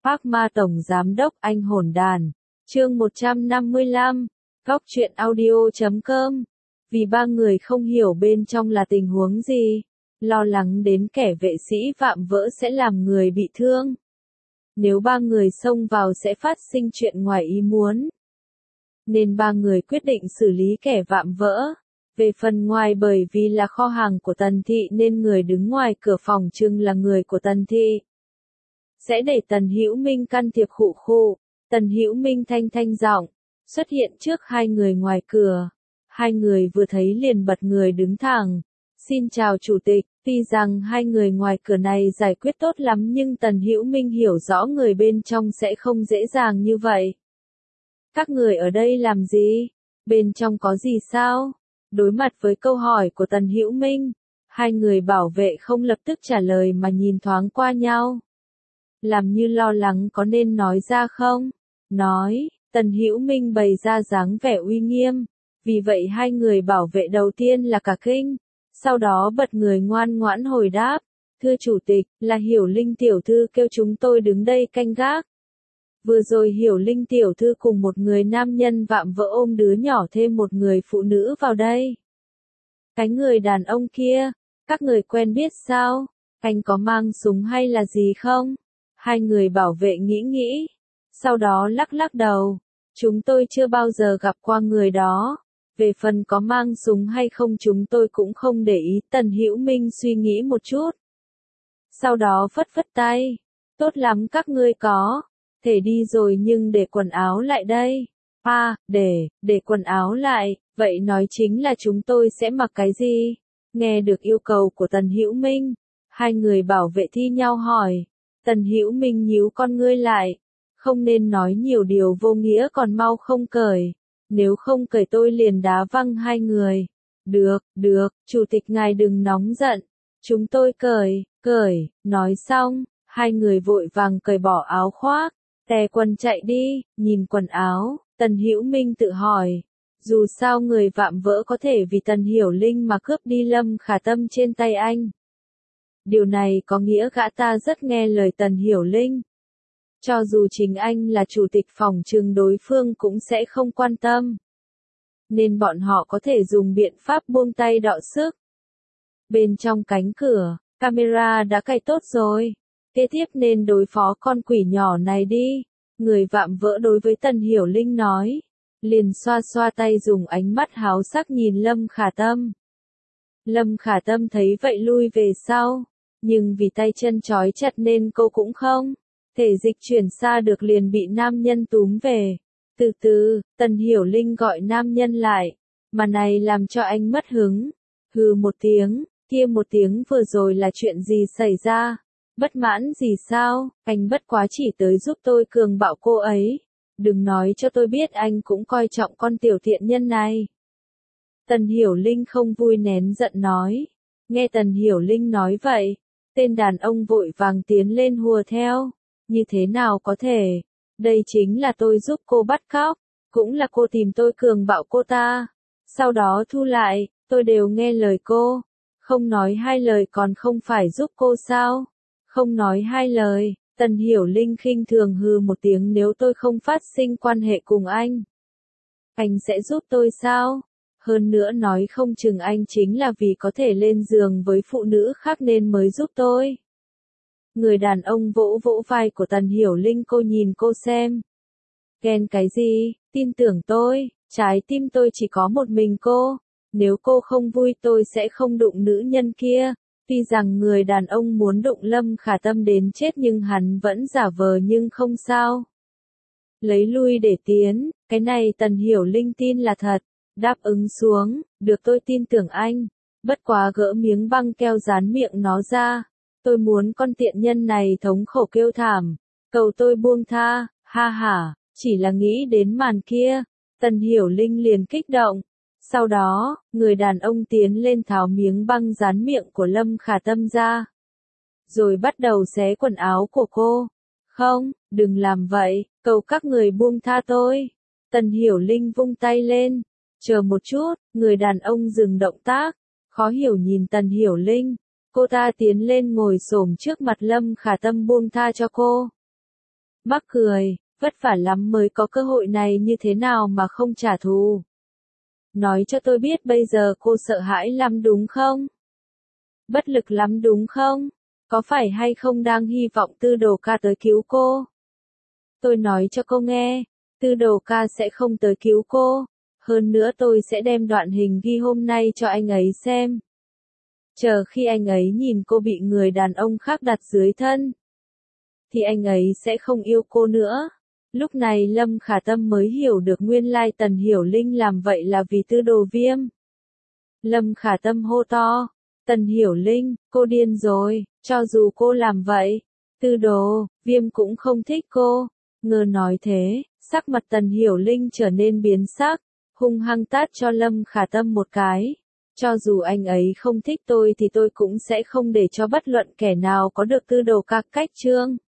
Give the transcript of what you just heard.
Phác Ma Tổng Giám đốc Anh Hồn Đàn, chương 155, Góc truyện audio.com. Vì ba người không hiểu bên trong là tình huống gì, lo lắng đến kẻ vệ sĩ vạm vỡ sẽ làm người bị thương. Nếu ba người xông vào sẽ phát sinh chuyện ngoài ý muốn. Nên ba người quyết định xử lý kẻ vạm vỡ. Về phần ngoài bởi vì là kho hàng của Tần Thị nên người đứng ngoài cửa phòng trưng là người của Tần Thị. Sẽ để Tần Hữu Minh can thiệp khụ khụ. Tần Hữu Minh thanh giọng xuất hiện trước hai người ngoài cửa. Hai người vừa thấy liền bật người đứng thẳng. Xin chào chủ tịch, tuy rằng hai người ngoài cửa này giải quyết tốt lắm nhưng Tần Hữu Minh hiểu rõ người bên trong sẽ không dễ dàng như vậy. Các người ở đây làm gì? Bên trong có gì sao? Đối mặt với câu hỏi của Tần Hữu Minh, hai người bảo vệ không lập tức trả lời mà nhìn thoáng qua nhau. Làm như lo lắng có nên nói ra không? Nói, Tần Hữu Minh bày ra dáng vẻ uy nghiêm, vì vậy hai người bảo vệ đầu tiên là cả kinh, sau đó bật người ngoan ngoãn hồi đáp, thưa chủ tịch, là Hiểu Linh tiểu thư kêu chúng tôi đứng đây canh gác. Vừa rồi Hiểu Linh tiểu thư cùng một người nam nhân vạm vỡ ôm đứa nhỏ thêm một người phụ nữ vào đây. Cái người đàn ông kia, các người quen biết sao? Anh có mang súng hay là gì không? Hai người bảo vệ nghĩ, sau đó lắc đầu. Chúng tôi chưa bao giờ gặp qua người đó. Về phần có mang súng hay không chúng tôi cũng không để ý. Tần Hữu Minh suy nghĩ một chút. Sau đó phất tay. Tốt lắm các ngươi có thể đi rồi nhưng để quần áo lại đây. Để quần áo lại, vậy nói chính là chúng tôi sẽ mặc cái gì? Nghe được yêu cầu của Tần Hữu Minh, hai người bảo vệ thi nhau hỏi. Tần Hữu Minh nhíu con ngươi lại, không nên nói nhiều điều vô nghĩa còn mau không cởi, nếu không cởi tôi liền đá văng hai người. Được, chủ tịch ngài đừng nóng giận, chúng tôi cởi, nói xong, hai người vội vàng cởi bỏ áo khoác, tè quần chạy đi, nhìn quần áo, Tần Hữu Minh tự hỏi, dù sao người vạm vỡ có thể vì Tần Hiểu Linh mà cướp đi Lâm Khả Tâm trên tay anh. Điều này có nghĩa gã ta rất nghe lời Tần Hiểu Linh. Cho dù chính anh là chủ tịch phòng trừng đối phương cũng sẽ không quan tâm. Nên bọn họ có thể dùng biện pháp buông tay đọ sức. Bên trong cánh cửa, camera đã cài tốt rồi. Kế tiếp nên đối phó con quỷ nhỏ này đi. Người vạm vỡ đối với Tần Hiểu Linh nói. Liền xoa tay dùng ánh mắt háo sắc nhìn Lâm Khả Tâm. Lâm Khả Tâm thấy vậy lui về sau. Nhưng vì tay chân trói chặt nên cô cũng không thể dịch chuyển xa được liền bị nam nhân túm về. Từ từ, Tần Hiểu Linh gọi nam nhân lại, mà này làm cho anh mất hứng. Hừ một tiếng, kia một tiếng vừa rồi là chuyện gì xảy ra? Bất mãn gì sao? Anh bất quá chỉ tới giúp tôi cường bạo cô ấy. Đừng nói cho tôi biết anh cũng coi trọng con tiểu thiện nhân này. Tần Hiểu Linh không vui nén giận nói. Nghe Tần Hiểu Linh nói vậy, tên đàn ông vội vàng tiến lên hùa theo. Như thế nào có thể? Đây chính là tôi giúp cô bắt cóc, cũng là cô tìm tôi cường bạo cô ta. Sau đó thu lại, tôi đều nghe lời cô. Không nói hai lời còn không phải giúp cô sao? Không nói hai lời, Tần Hiểu Linh khinh thường hừ một tiếng nếu tôi không phát sinh quan hệ cùng anh sẽ giúp tôi sao? Hơn nữa nói không chừng anh chính là vì có thể lên giường với phụ nữ khác nên mới giúp tôi. Người đàn ông vỗ vai của Tần Hiểu Linh cô nhìn cô xem. Ghen cái gì, tin tưởng tôi, trái tim tôi chỉ có một mình cô. Nếu cô không vui tôi sẽ không đụng nữ nhân kia. Tuy rằng người đàn ông muốn đụng Lâm Khả Tâm đến chết nhưng hắn vẫn giả vờ nhưng không sao. Lấy lui để tiến, cái này Tần Hiểu Linh tin là thật. Đáp ứng xuống, được tôi tin tưởng anh. Bất quá gỡ miếng băng keo dán miệng nó ra. Tôi muốn con tiện nhân này thống khổ kêu thảm. Cầu tôi buông tha, ha hả, chỉ là nghĩ đến màn kia. Tần Hiểu Linh liền kích động. Sau đó, người đàn ông tiến lên tháo miếng băng dán miệng của Lâm Khả Tâm ra. Rồi bắt đầu xé quần áo của cô. Không, đừng làm vậy, cầu các người buông tha tôi. Tần Hiểu Linh vung tay lên. Chờ một chút, người đàn ông dừng động tác. Khó hiểu nhìn Tần Hiểu Linh. Cô ta tiến lên ngồi xổm trước mặt Lâm Khả Tâm buông tha cho cô. Mắc cười, vất vả lắm mới có cơ hội này như thế nào mà không trả thù. Nói cho tôi biết bây giờ cô sợ hãi lắm đúng không? Bất lực lắm đúng không? Có phải hay không đang hy vọng Tư Đồ ca tới cứu cô? Tôi nói cho cô nghe, Tư Đồ ca sẽ không tới cứu cô. Hơn nữa tôi sẽ đem đoạn hình ghi hôm nay cho anh ấy xem. Chờ khi anh ấy nhìn cô bị người đàn ông khác đặt dưới thân, thì anh ấy sẽ không yêu cô nữa. Lúc này Lâm Khả Tâm mới hiểu được nguyên lai Tần Hiểu Linh làm vậy là vì Tư Đồ Viêm. Lâm Khả Tâm hô to, Tần Hiểu Linh, cô điên rồi, cho dù cô làm vậy, Tư Đồ Viêm cũng không thích cô. Ngờ nói thế, sắc mặt Tần Hiểu Linh trở nên biến sắc, hung hăng tát cho Lâm Khả Tâm một cái. Cho dù anh ấy không thích tôi thì tôi cũng sẽ không để cho bất luận kẻ nào có được Tư Đồ ca cách trương.